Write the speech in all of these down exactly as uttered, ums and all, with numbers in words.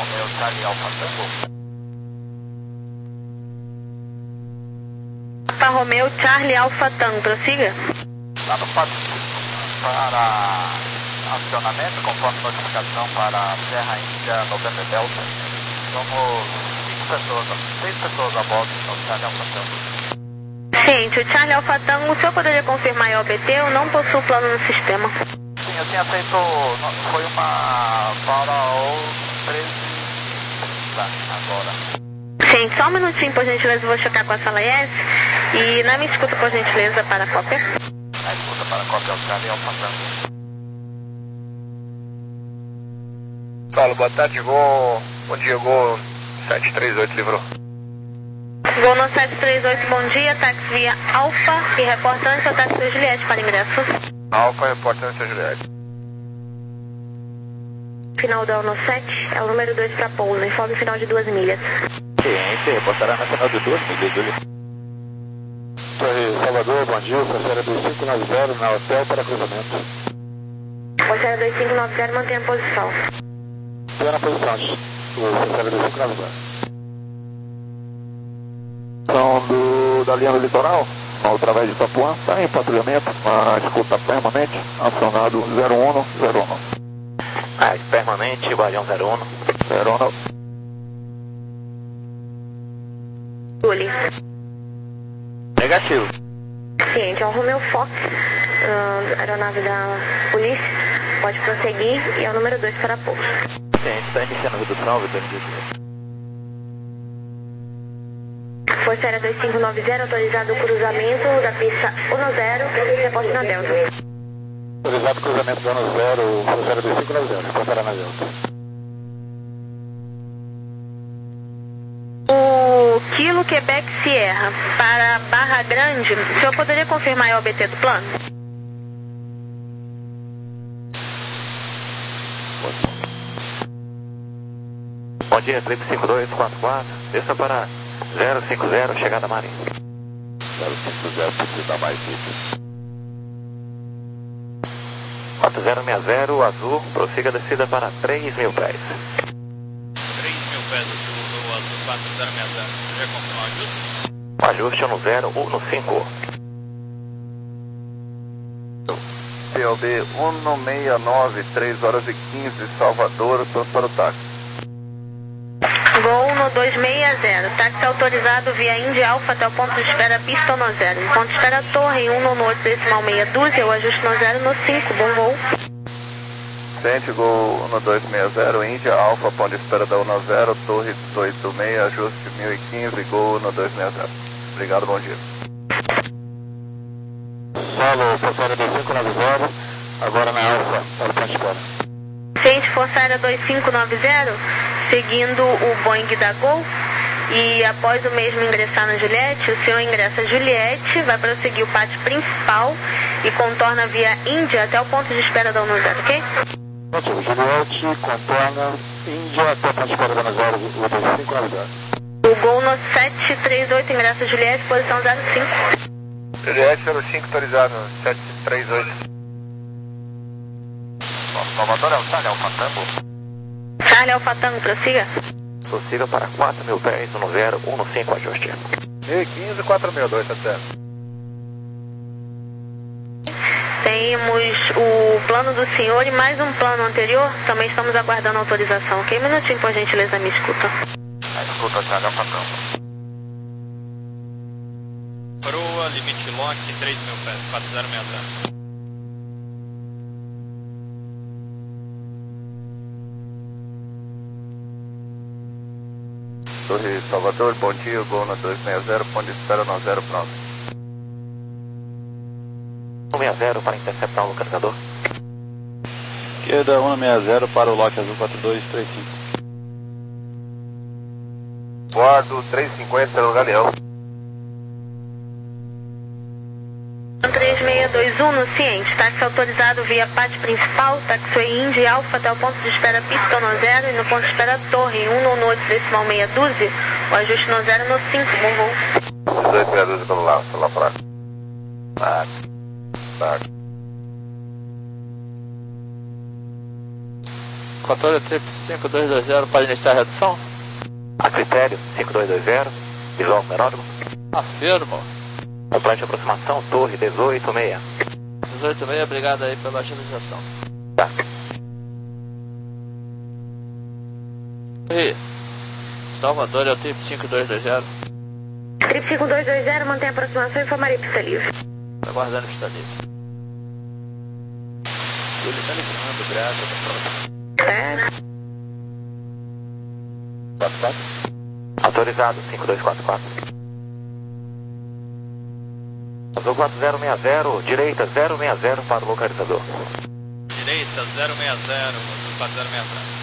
Romeo Charlie Alfa Tango. Alfa Romeo Charlie Alfa Tango, prossiga. Lá no quatro para acionamento, conforme notificação para Serra Índia noventa Delta. Somos cinco pessoas, seis pessoas a bordo do Charlie Alfa Tango. Ciente, o Charlie Alfa Tango, o senhor poderia confirmar o O B T? Eu não possuo plano no sistema. Sim, eu tinha feito, foi uma para o treze agora. Sim, só um minutinho, por gentileza, eu vou checar com a sala S. E na minha escuta, por gentileza, para a cópia. Na escuta para a cópia, o Charlie Alfa Tango. Paulo, boa tarde, Gol. Bom dia, Gol sete três oito, livrou. Gol no sete três oito, bom dia, táxi via Alfa e reportante ao táxi Juliette para ingresso. Alfa, reportante Juliette. Final do no sete, é o número dois para pouso, informe final de duas milhas. Ciência, reportará na final de duas milhas, Juliette. Torre Salvador, bom dia, Forceira dois cinco nove zero, na hotel para cruzamento. Forceira dois cinco nove zero, mantenha a posição. Estou na posição, Forceira dois cinco nove zero. São do, da linha do litoral, através de Itapuã, está em patrulhamento, a escuta permanente, acionado zero um zero um. Ah, permanente, Guardião zero um. zero um. Julie. Negativo. Ciente, é o Romeo Fox, uh, aeronave da polícia, pode prosseguir e é o número dois para pouso. Ciente, está iniciando a redução, Vitor. Forceira dois cinco nove zero, autorizado o cruzamento da pista um zero, reporte na Delta. Autorizado o cruzamento da um zero, Forceira dois cinco nove zero, reportará na Delta. O Kilo Quebec Sierra para Barra Grande, o senhor poderia confirmar o O B T do plano? Bom dia, trip cinco dois quatro quatro, desça para zero cinco zero, chegada Marinha. zero cinco zero, precisa mais isso. quatro zero seis zero, azul, prossiga a descida para três mil pés. três mil pés, o azul quatro zero seis zero. Você já confirmou o ajuste? O ajuste no zero um no cinco. P O B um seis nove, três horas e quinze, Salvador, pronto para o táxi. Gol no dois seis zero, táxi autorizado via Índia Alfa até o ponto de espera pista no zero. Ponto de espera torre um no oito decimal meia dúzia, o ajuste no zero no cinco, bom voo. Sente, Gol no dois seis zero, Índia Alfa, ponto de espera da um zero, torre oito seis, ajuste mil e quinze, Gol no dois seis zero. Obrigado, bom dia. Solo, Forceira dois cinco nove zero, agora na Alfa, para o ponto de espera. Ciente, Forceira dois cinco nove zero, seguindo o Boeing da Gol, e após o mesmo ingressar na Juliette, o senhor ingressa Juliette, vai prosseguir o pátio principal e contorna via Índia até o ponto de espera da um zero, ok? Motivo, Juliette, contorna, Índia, até o ponto de espera da um zero, o dois cinco nove zero. O Gol no sete três oito, ingressa Juliette, posição zero cinco. Juliette zero cinco, autorizado, sete três oito. Salvador é o Charlie Alfa Tango. Charlie Alfa Tango, prossiga. Prossiga para quatro mil pés, um zero um no cinco, ajuste. mil e quinze, quatro mil, dois sete zero. Temos o plano do senhor e mais um plano anterior, também estamos aguardando autorização, ok? Um minutinho, por gentileza, me escuta. A escuta, Charlie Alfa Tango. Proa, limite lock, três mil pés, quatro zero seis zero. Torre Salvador, bom dia, Gol no dois seis zero, ponto de espera no zero, pronto. um seis zero para interceptar o localizador. Esquerda um seis zero para o lock azul quatro dois três cinco. Guardo três cinquenta no Galeão. três seis dois um no ciente, táxi autorizado via pátio principal, taxiway Índia Alfa até o ponto de espera pista no zero e no ponto de espera torre um no oito decimal meia dúzia, o ajuste no zero no cinco, bom voo. dois meia dúzia pelo lado, pela praça. Tá, tá. Controle trip cinco dois dois zero, pode iniciar a redução? A critério, cinco dois dois zero, visual meródico. Afirmo. Complete aproximação, torre dezoito seis. dezoito seis, obrigado aí pela agilização. Tá. E Salvador é o trip cinco dois dois zero. Trip cinco dois dois zero, mantém a aproximação e informaria pista livre. Aguardando pista livre. Ele está livrando, obrigado. É. quatro quatro. Autorizado, cinco dois quatro quatro. Azul quatro zero seis zero, direita zero seis zero para o localizador. Direita zero seis zero, Azul quatro zero seis zero.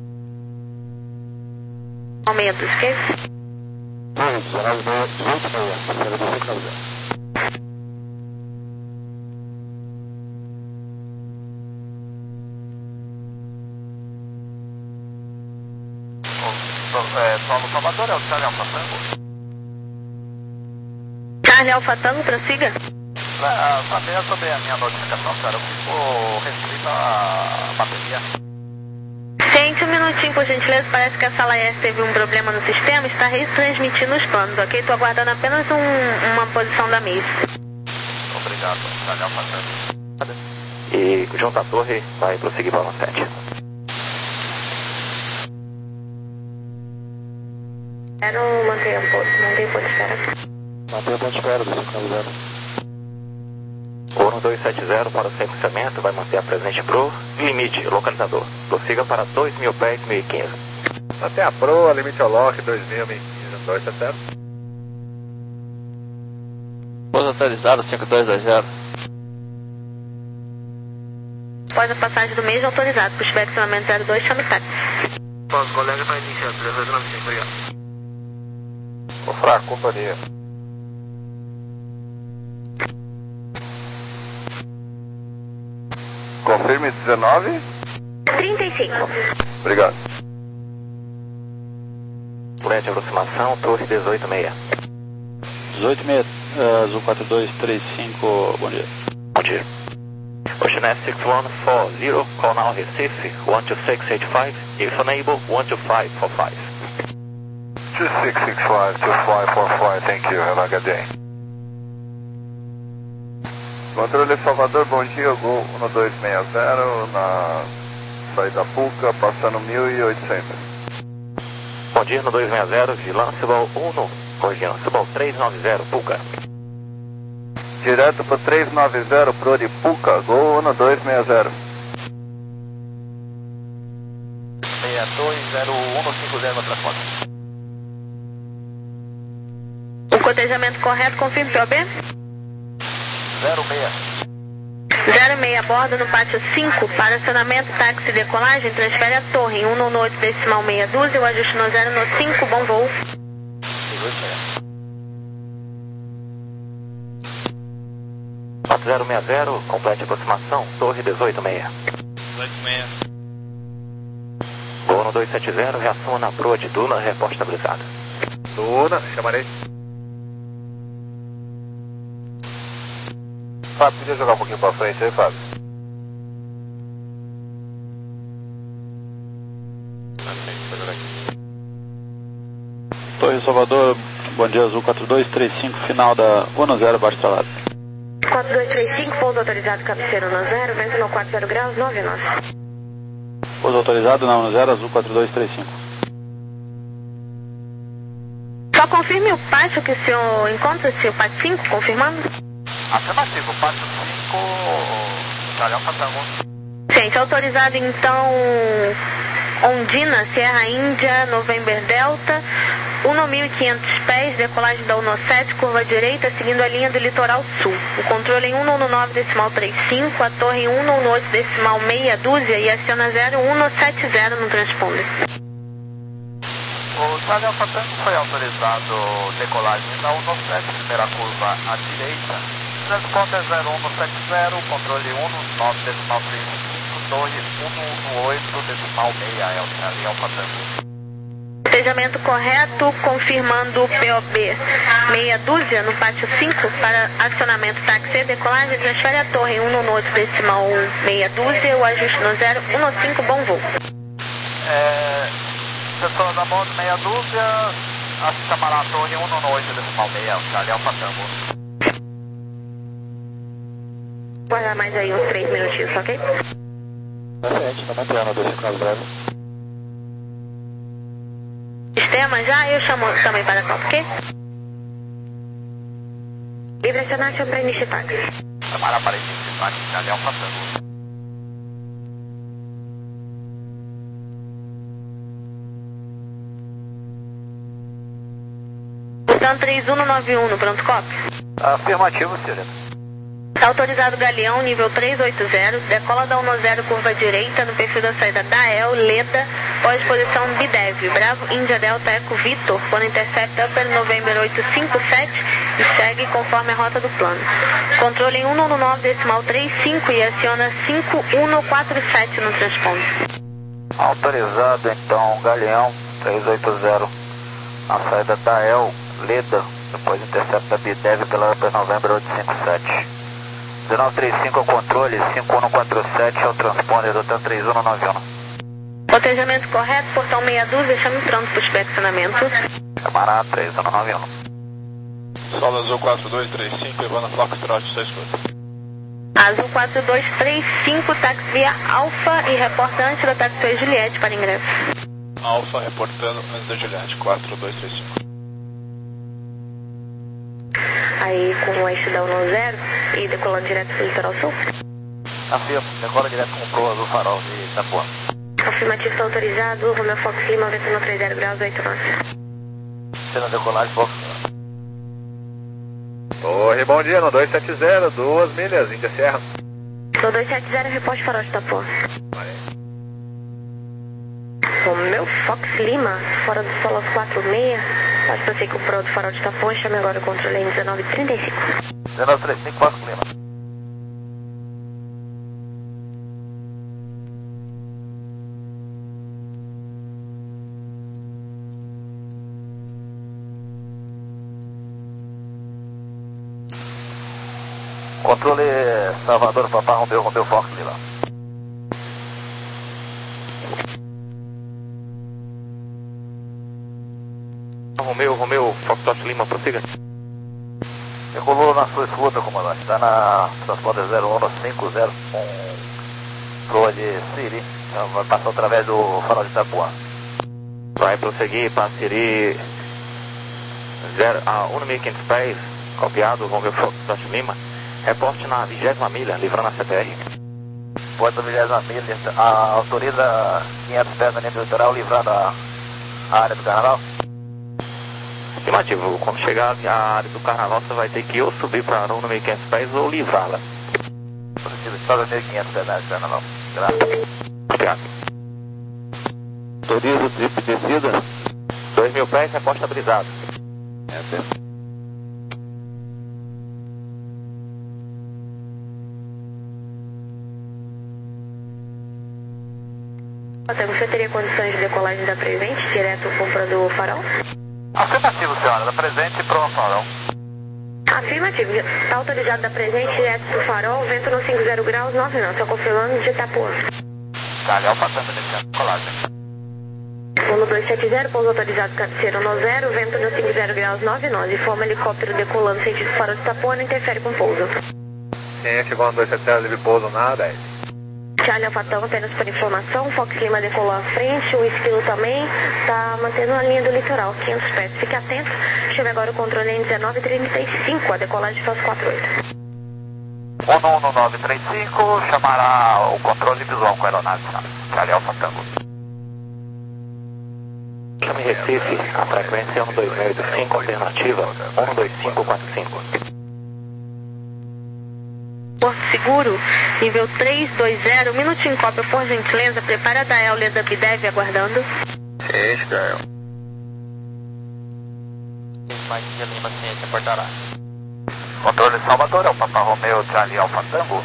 Aumento, ok? É, Solo Salvador, é o Charlie Alfa Tango. Charlie Alfa Tango, prossiga. É, saber sobre a minha notificação, cara, eu fico restrito à bateria. Gente, um minutinho, por gentileza. Parece que a sala S teve um problema no sistema. Está retransmitindo os planos, ok? Estou aguardando apenas um, uma posição da mesa. Obrigado, Charlie Alfa Tango. E junto à torre, vai prosseguir para o sete. Quero manter um ponto, manter o ponto de espera. Manter o ponto de espera, dois cinco zero. Ouro dois sete zero para o sequenciamento, vai manter a presente Pro. Limite, localizador. Prossiga para dois mil pés, mil e quinze. Até a Pro, limite ao lock, dois mil, mil e quinze, dois sete zero. Pouso autorizado, cinco dois dois zero. Após a passagem do mês, autorizado. Pushback estacionamento zero dois, chame táxi. Os colegas para iniciar, três nove cinco, obrigado. O fraco, companhia. Confirme dezenove. trinta e cinco. Obrigado. Lente aproximação, torre dezoito seis. dezoito seis, uh, Azul quatro dois três cinco, bom dia. Bom dia. Ocean F seis um quatro zero, call now Recife, um dois seis oito cinco, if unable, um dois cinco quatro cinco. two six six five, two five four five, thank you, have a good day. Controle Salvador, bom dia, Gol um dois seis zero, na saída Puca, passando mil e oitocentos. Bom dia, no dois seis zero, vigilância Ball um, corrigindo, Ball três nove zero, Puca. Direto para três nove zero, Pro de Puca, Gol um dois seis zero. seis dois zero um cinco zero, outra conta. O cotejamento correto, confirme P O B. zero seis. zero seis a bordo no pátio cinco, para acionamento, táxi e decolagem, transfere a torre em um no oito decimal meia dúzia, o ajuste no zero no cinco, bom voo. quatro zero seis zero, complete aproximação, torre dezoito seis. dezoito seis. Gol no dois sete zero, reação na proa de Duna, reporte estabilizado. Duna, chamarei. Fábio, podia jogar um pouquinho pra frente aí, Fábio? Torre Salvador, bom dia, Azul quatro dois três cinco, final da um zero, baixo salado. quatro dois três cinco, pouso autorizado, cabeceira um zero, vento no quatro zero graus, nove nove. Pouso autorizado na um zero, Azul quatro dois três cinco. Só confirme o pátio que o senhor encontra-se, o pátio cinco, confirmando? Afirmativo, pátio cinco, Charlie Alfa Tango. Gente, autorizado então Ondina, Sierra Índia, November Delta, um mil e quinhentos pés, decolagem da UNO sete, curva direita, seguindo a linha do litoral sul. O controle em um nove decimal trinta e cinco, a torre em um oito decimal meia dúzia e aciona zero um sete zero no transponder. O Charlie Alfa Tango foi autorizado decolagem da UNO sete, primeira curva à direita. Transponder zero um sete zero, controle um nove decimal trinta e cinco, torre um oito decimal meia, é o Charlie Alfa Tango. Cotejamento correto, confirmando o P O B meia dúzia no pátio cinco para acionamento táxi e decolagem, transfere a torre em um oito decimal meia dúzia, o ajuste no zero um cinco, bom voo. É, pessoas a bordo, meia dúzia, acho que chamará a torre um no oito decimal seis, Charlie Alfa Tango. Guardar mais aí uns três minutinhos, ok? Perfeito, tá mantendo, dois cinco nove zero. Sistema já, eu chamo também para a copa, ok? Vibracionar para início táxi. Chamará para início táxi, Charlie Alfa Tango. Então três um nove um no pronto cop. Afirmativo, senhorita. Está autorizado Galeão, nível trezentos e oitenta, decola da um zero, curva direita, no perfil da saída da E L, Leda, pós-posição B D E V, Bravo, Índia, Delta, Eco, Vitor, quando intercept Upper November oitocentos e cinquenta e sete e segue conforme a rota do plano. Controle em cento e nove decimal trinta e cinco e aciona cinco um quatro sete no transponder. Autorizado, então, Galeão, trezentos e oitenta, na saída da E L, Leda, depois intercept da B D E V pela Upper November oitocentos e cinquenta e sete. dezenove trinta e cinco ao controle, cinco um quatro sete ao transponder do TAM três um nove um. Cotejamento correto, portão meia dúzia, chame pronto para o inspecionamento. Camarada três um nove um. Solo Azul quatro dois três cinco, levando a Foxtrot, está escuta. Azul quatro dois três cinco, táxi via Alfa e reporta antes da táxi Juliette para ingresso. Alfa reportando antes da Juliette, quatro dois três cinco. Aí com o eixo da um zero e decolando direto para o litoral sul. Afirmo, decola direto com o Pro Azul Farol de Itapuã. Afirmativo está autorizado, Romeo Fox Lima, vento no trinta graus, oito nove. Sendo decolagem, Fox. Torre, bom dia, no dois sete zero, duas milhas, Índia Serra. No dois sete zero, reporte farol de Itapuã. Romeo Fox Lima, fora do solo aos quatro seis. Pode prosseguir com o Pro do farol de Itapuã, chame agora o controle em dezenove trinta e cinco. dezenove trinta e cinco, Fox Lima. Controle Salvador, Papá Romeu, Romeu Fox Lima. Romeu, Romeu, Foxtrot Lima, prossiga. Decolou na sua escuta, comandante. Está na transponder zero um cinco zero com proa de Siri. Então vai passar através do farol de Itapuã. Vai prosseguir para Siri a um mil e quinhentos pés, copiado, Romeu Foxtrot Lima. Reporte na vigésima milha, livrando a C P R. Porta vigésima milha, a, autoriza quinhentos pés na linha do litoral, livrando a, a área do carnaval. Afirmativo, quando chegar à área do carnaval, você vai ter que ou subir para um mil e quinhentos pés ou livrá-la. Positivo, sobe mil e quinhentos pés na área do carnaval. Graças. Obrigado. Autoriza o trip descida. dois mil pés, reporte estabilizado. É, certo. Você teria condições de decolagem da Presente, direto com o Pro do farol? Afirmativo, senhora. Da presente para o farol. Afirmativo. Está autorizado da Presente, direto do farol, vento no cinquenta graus, nove não. Só confirmando de Itapuã. Calhau passando nesse decolagem. No dois sete zero, pouso autorizado cabeceira no zero, vento no cinquenta graus, nove nove. Forma helicóptero decolando sentido farol de Itapuã, não interfere com pouso. Sim, chegou no dois sete zero, livre pouso na dez. Charlie Alfatão, apenas por informação, Fox Lima decolou à frente, o esquilo também, está mantendo a linha do litoral, quinhentos pés. Fique atento, chame agora o controle em dezenove trinta e cinco, a decolagem faz quatro oito. um um nove três cinco, chamará o controle visual com a aeronave, Charlie Alfa Tango. Chame Recife, a frequência é um dois seis oito cinco, alternativa um dois cinco quatro cinco. Porto Seguro, nível três dois zero, minutinho cópia, por gentileza, prepara da L da B D E V aguardando. Sim, Gael. Mais de Lima, ciência, portará. Controle Salvador, é o Papa Romeu, Charlie Alfa Tango.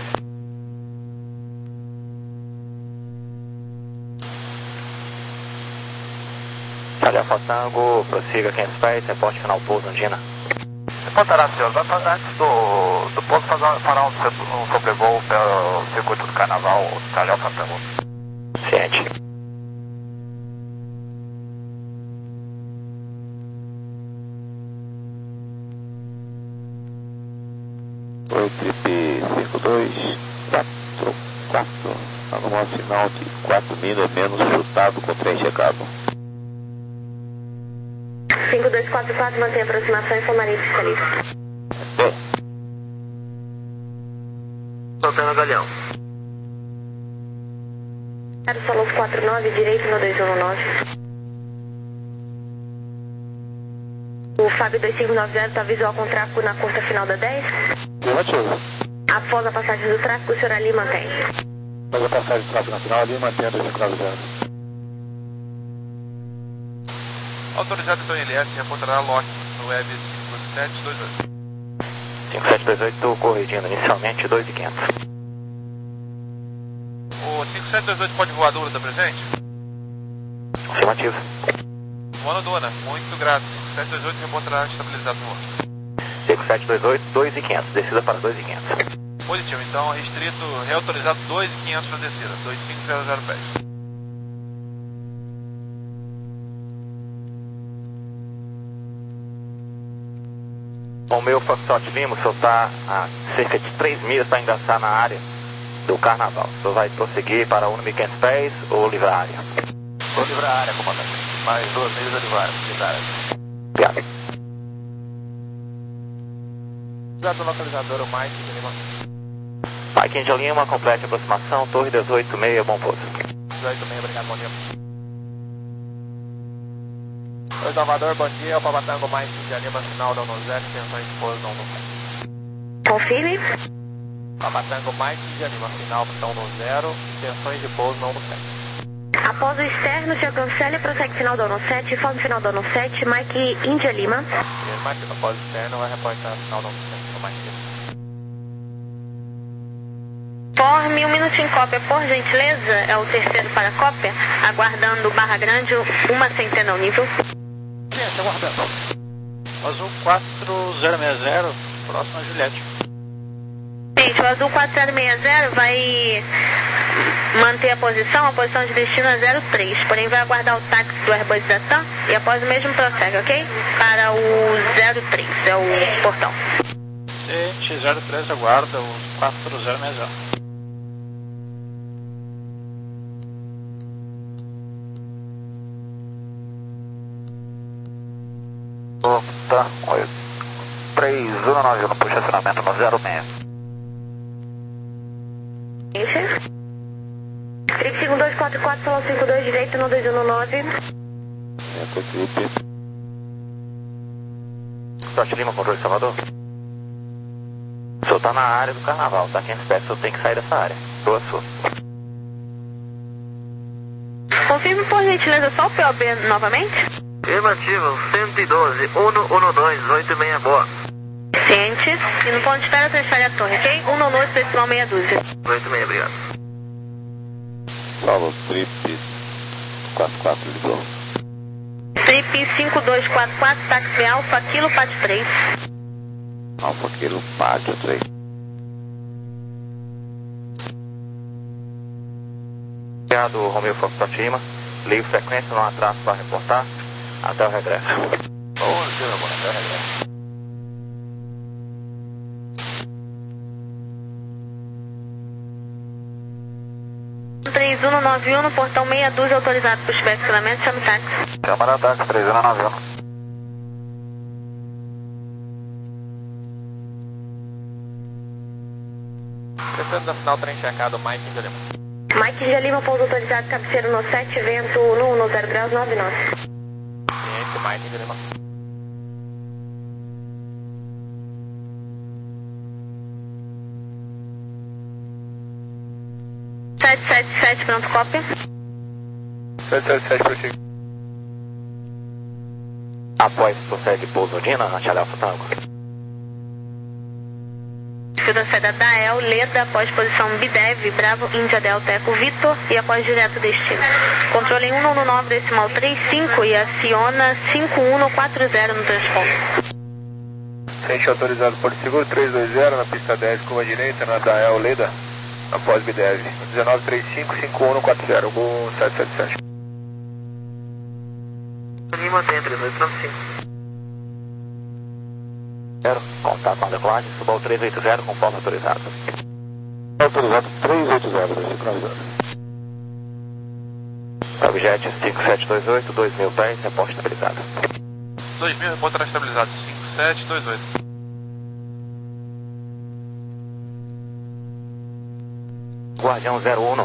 Charlie Alfa Tango, prossiga quinhentos pés, reporte final pouso Andina. Reportará, senhor. Vai fazer antes do, do pouso fazer, fará um, um sobrevoo pelo circuito do carnaval, Charlie Alfa Tango. Ciente. Oi, trip cinco dois quatro quatro. Arrumar sinal de quatro milhas menos chutado com trem checado. cinco dois quatro quatro, mantém a aproximação e formalmente escolhido. Bem. Soltando Galeão. Solo quatro nove, direito no dois um nove. O Fábio dois cinco nove zero está visual com tráfego na curta final da dez. Negativo. Após a passagem do tráfego, o senhor ali mantém. Após a passagem do tráfego na final, ali mantém a dois cinco nove zero. Autorizado então L S, reportará lock no web cinco sete dois oito. cinco sete dois oito, corrigindo inicialmente dois e quinhentos. O cinco sete dois oito pode voar duro, tá presente? Afirmativo. Voando dona, muito grato. cinco sete dois oito reportará estabilizado no ar. cinco sete dois oito, dois e quinhentos, descida para dois e quinhentos. Positivo, então restrito, reautorizado dois e quinhentos para descida, dois cinco zero zero pés. O meu Foxtrot Lima, o senhor está a cerca de três milhas para engaçar na área do Carnaval. O senhor vai prosseguir para um mil e quinhentos pés ou livrar a área? Vou livrar a área, comandante. Mais duas milhas a livrar, livrar a área. Obrigado. Usado o localizador, o Mike de Lima. Mike de Lima, complete a aproximação, torre dezoito seis, bom pouso. dezoito seis, obrigado, bom dia. Oi, Salvador, bom dia. O Papatango Mike de Lima, final da um zero, intenções de pouso da um sete. Confirme. Papatango Mike de Lima, final da um zero, intenções de pouso da um sete. Após o externo, o senhor cancela e prossegue final da um sete, informe final da um sete, Mike Índia Lima. Primeiro Mike, após o externo, vai reportar final da um sete, o Mike Lima. Forme um minuto em cópia, por gentileza, é o terceiro para cópia, aguardando Barra Grande, uma centena ao nível. Gente, aguardando. Azul quatro zero seis zero, próximo a Juliette. Gente, o Azul quatro zero seis zero vai manter a posição, a posição de destino é zero três, porém vai aguardar o táxi do Airbus da TAM e após o mesmo prossegue, ok? Para o zero três, é o portão. Gente, zero três aguarda o quatro zero seis zero. Tá, três um nove um, puxa acionamento no zero seis. Gente. Trip cinco dois quatro quatro, salão cinco dois, direito no dois um nove. É, tô trip. Sorte Lima, controle Salvador. O senhor tá na área do Carnaval, tá? Quem espera, o senhor tem que sair dessa área. Boa sua. Confirme por gentileza só o P O B novamente. Afirmativo, cento e doze, um um dois, oito seis, boa. Ciente. E no ponto de espera transfere a torre, ok? um um dois, decimal meia dúzia. oito seis, obrigado. Salvo trip quatro quatro, ligou. Trip cinco dois quatro quatro, táxi Alfa, Kilo Pat três. Alfa Kilo Pátio três. Obrigado, Romeu Foxtrot Lima. Livre frequência, não atraso para reportar. Até o regresso. Bom dia, meu bom, até o regresso. três um nove um, no portão meia dúzia, autorizado para o estacionamento, chame táxi. Câmara táxi, três um nove um. Prestando da final, trem checado, Mike de Lima. Mike de Lima, pouso autorizado, cabeceiro no sete, vento no no zero graus, nove nove. Ciente, Mike de Lima. sete sete sete, pronto, cópia. sete sete sete, prossiga. Após procede pouso Odina, na Charlie Alfa Tango. Escuta saída da El, Leda, após posição Bidev, Bravo, Índia Delta, Eco Vitor e após direto destino. Controle em um um nove, decimal três cinco e aciona cinco um quatro zero no transporte. Frente autorizado por seguro três dois zero na pista dez, curva direita, na da El Leda, após Bidev. dezenove trinta e cinco, cinco um quatro zero, Gol sete sete sete. Lima tem três dois cinco. Zero, contato com a decolagem, suba ao três oito zero, conforme autorizado. Autorizado três oito zero, dois cinco nove zero. Objet cinco sete dois oito, dois mil pés, reporte estabilizado. dois mil, reportará estabilizado, cinco sete dois oito. Guardião zero um.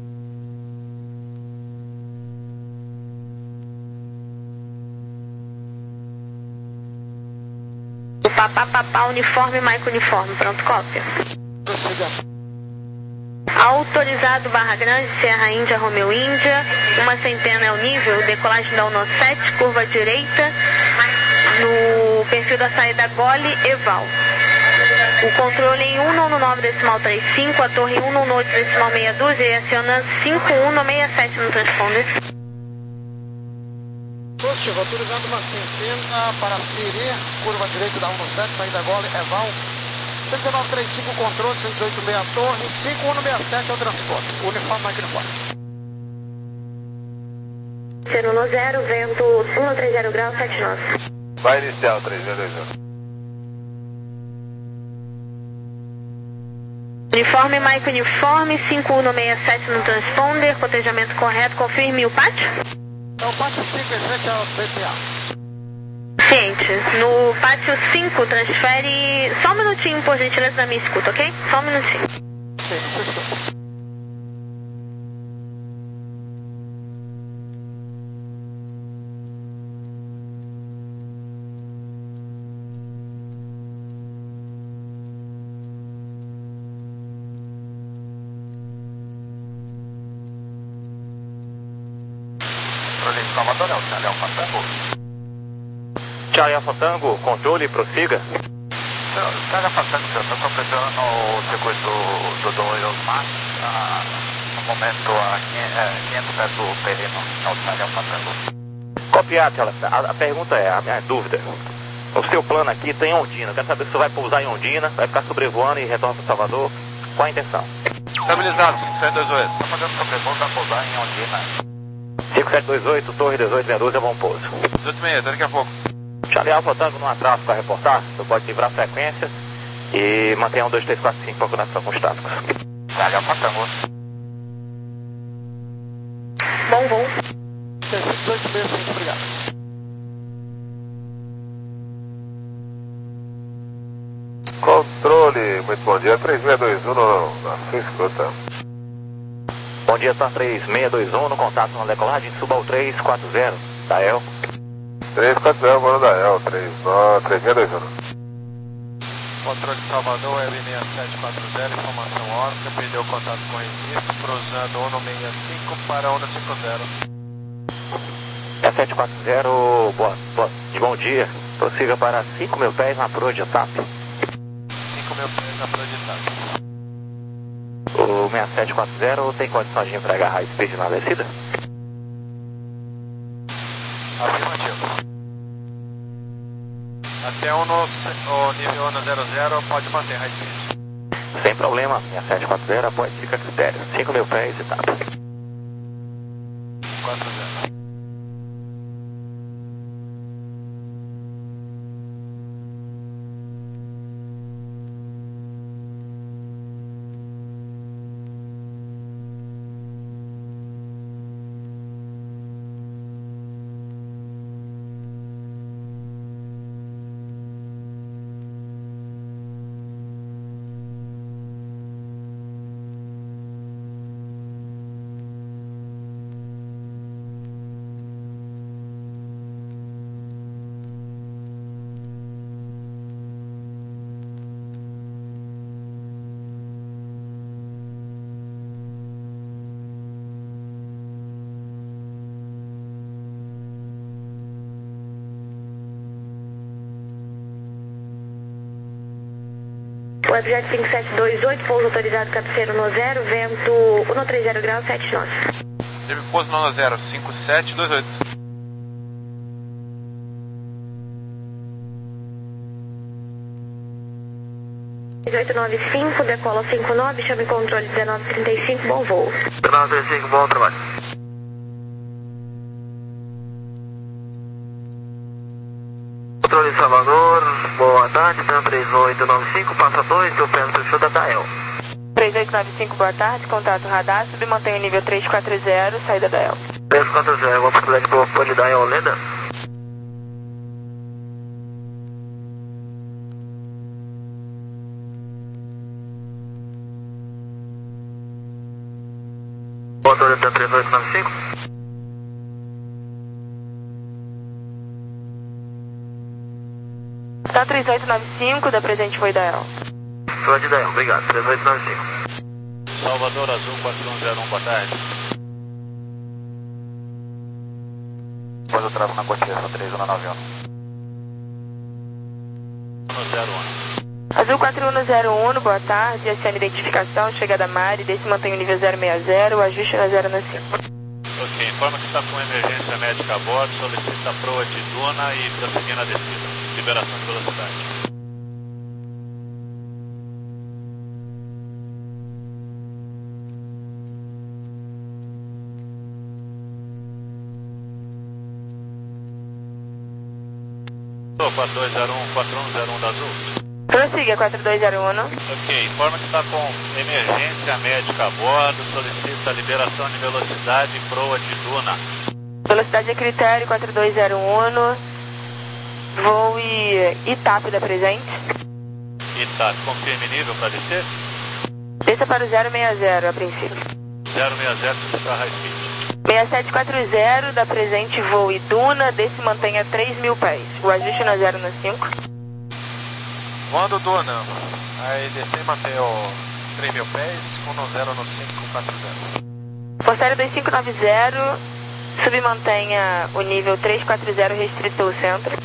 Papá, papá, uniforme, Mike uniforme, pronto, cópia. Prossiga. Autorizado Barra Grande, Serra Índia, Romeu Índia, uma centena é o nível, decolagem da Uno sete, curva direita, no perfil da saída Gole, Eval. O controle em um nove nove decimal trinta e cinco, a torre um nove oito decimal seis dois e aciona cinco um seis sete no transponder. Positivo, autorizado uma centena para Siri, curva direita da Uno sete, saída Gole, Eval. cento e dezenove trinta e cinco, controle, cento e oito seis a torre, cinco um seis sete é o transporte. Uniforme, microfone. Zero no zero, vento um três zero graus, sete nove. Vai inicial, três zero dois zero. Uniforme, Mike uniforme, cinco um seis sete no transponder, cotejamento correto, confirme o pátio? É o pátio cinco em frente ao B P A. Ciente, no pátio cinco transfere, só um minutinho por gentileza da minha escuta, ok? Só um minutinho. Ok, não sei se Salvador, é o Charlie Alfa Tango. Charlie Alfa Tango, controle, prossiga. Charlie Alfa Tango, eu estou completando o circuito do dois Osmar, ah, no momento a quinhentos metros do terreno, é o Charlie Alfa Tango. Copiado, Charlie. A, a pergunta é, a minha dúvida. O seu plano aqui tem Ondina. Quero saber se você vai pousar em Ondina, vai ficar sobrevoando e retorna para Salvador. Qual a intenção? Estabilizado, cinco sete dois oito. Estou fazendo sobrevoo para pousar em Ondina. cinco sete dois oito, torre dezoito seis doze, é bom pouso. dezoito seis, daqui a pouco. Charlie Alfa Tango no atraso para reportar, você pode livrar a frequência e mantenha um dois três quatro cinco para conexão com os táticos. Charlie Alfa Tango. Bom voo. dezoito seis, muito obrigado. Controle, muito bom dia, três seis dois um na sua escuta. Bom dia, Star três seis dois um, no contato na decolagem, suba ao três quatro zero, da E L. três quatro zero, mano da E L, três seis dois um. Controle de Salvador, L seis sete quatro zero, informação órbita, perdeu contato com Recife, cruzando Uno sessenta e cinco para Uno cinquenta. seis sete quatro zero, boa, boa, de bom dia, prossiga para cinco mil pés na proa de T A P. cinco mil pés na proa de T A P. O seis sete quatro zero tem condições de empregar high speed na descida? Afirmativo. Até o, no, o nível Uno zero zero pode manter high speed. Sem problema, seis sete quatro zero, pode ficar a critério. cinco mil pés e T A P. quatro zero. Objet cinco sete dois oito, pouso autorizado cabeceiro no zero, vento um três zero graus, sete nove. Teve pouso no zero, cinco sete dois oito. oito nove cinco, decola cinco nove, chame controle dezenove trinta e cinco, bom voo. dezenove trinta e cinco, bom trabalho. Controle Salvador, boa tarde, três oito nove cinco, passa dois, eu peço para o da Dael. três oito nove cinco, boa tarde, contato radar, submantém o nível três quatro zero, saída da El. três quatro zero, uma possibilidade para o pode da El, Leda? Controle da três oito nove cinco. Tá três oito nove cinco, da presente foi da El. Pode da El, obrigado, três oito nove cinco. Salvador Azul quatro um zero um, boa tarde. Depois eu trago na cocheira, três um nove um. um zero um. Azul quatro um zero um, boa tarde, S M identificação, chegada Mari, desse mantém o nível zero seis zero, ajuste na zero cinco. Ok, informa que está com emergência médica a bordo, solicita a proa de Duna e prosseguir na descida. Liberação de velocidade. quatro dois zero um, quatro um zero um da Azul. Prossiga, quatro dois zero um. Ok, informa que está com emergência médica a bordo, solicita liberação de velocidade e proa de Duna. Velocidade a critério, quatro dois zero um, voo e Itap da presente. Itap, confirme nível para descer? Desça para o zero seis zero a princípio. zero seis zero, para high speed. seis sete quatro zero, da presente voo e Duna, desse mantenha três mil pés. O ajuste na zero cinco. Voando Duna, aí descer e manter o três mil pés, um zero no cinco quatro zero. Forçário dois cinco nove zero, submantenha o nível três quatro zero restrito pelo centro.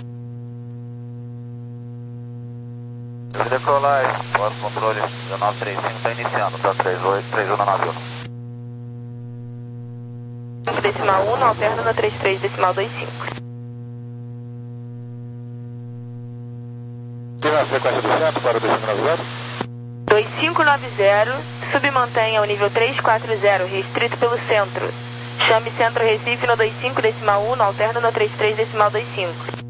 Decolar, bora controle nove três cinco, está iniciando, tá três oito, três um nove um. cinco decimal um, alterna no trinta e três decimal vinte e cinco. Tem a frequência do centro para o dois cinco nove zero? dois cinco nove zero, submantenha o nível três quatro zero, restrito pelo centro. Chame centro Recife no vinte e cinco decimal um, alterna no trinta e três decimal vinte e cinco.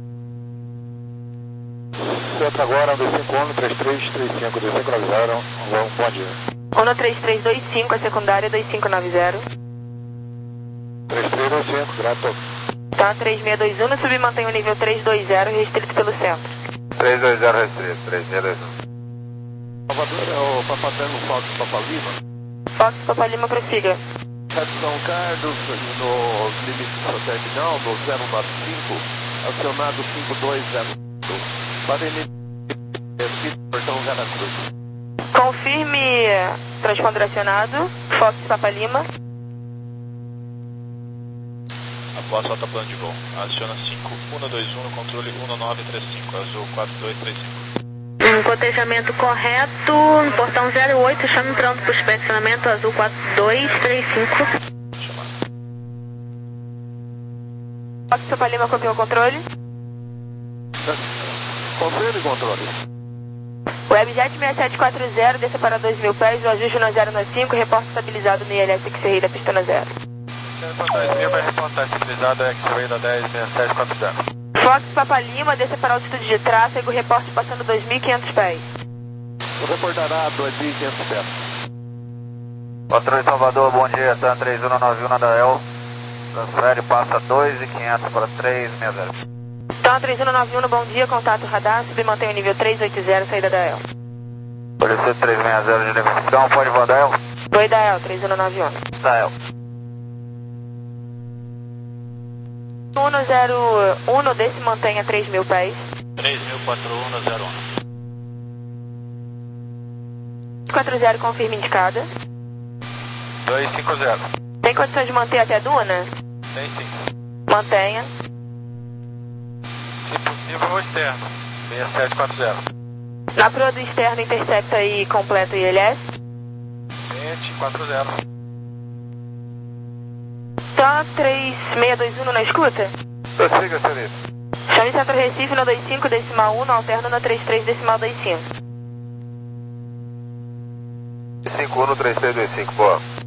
Centro agora, dois cinco um, três três três cinco, dois cinco nove zero, um bom dia. um no trinta e três vinte e cinco, a secundária dois cinco nove zero. três três dois cinco, grato. Tá, três seis dois um, submantém o nível três dois zero, restrito pelo centro. três dois zero restrito, três seis dois um. Salvador é o Papatango Fox Papalima. Fox Papa Lima, prossiga. São Carlos, no limite do seu terminal, no zero nove cinco, acionado cinco dois zero cinco. Para iniciar, portão Veracruz. Confirme transponder acionado, Fox Papa Lima. Após alta plano de voo. Aciona cinco um dois um no controle um nove três cinco, Azul quatro dois três cinco. Um cotejamento correto, no portão zero oito, chame pronto para o inspecionamento, Azul quatro dois três cinco. Fox Papa Lima, copiou o controle. Controle e controle. Webjet seis sete quatro zero, desça para dois mil pés, o ajuste no zero cinco, reporte estabilizado no I L S X-Ray da pista na zero. dois mil vai reportar estabilizado X-Ray da dez seis sete quatro zero. Fox Papa Lima, desça para altitude de tráfego, reporte passando dois mil e quinhentos pés. Reportará dois mil e quinhentos pés. Controle Salvador, bom dia, tá três um nove um na Dael. Transfere, passa dois mil e quinhentos para três seis zero. Então, três um nove um, bom dia, contato radar, submantém o nível três oito zero, saída da El. Pode ser três seis zero de negociação, pode voar Dael? Oi, da El, três um nove um. Dael. um zero um, desse mantenha três mil pés. três mil quatro um zero um. quatro zero, confirma indicada. dois cinco zero. Tem condições de manter até Duna? Tem sim. Mantenha. Se possível, o externo. seis sete quatro zero. Na proa do externo, intercepta e completa o I L S. sete quatro zero. Tá, três seis dois um na escuta? Prossiga, senhorita. Chame Centro Recife no vinte e cinco decimal um, alterna no trinta e três decimal vinte e cinco. cinco um no três três dois cinco, boa.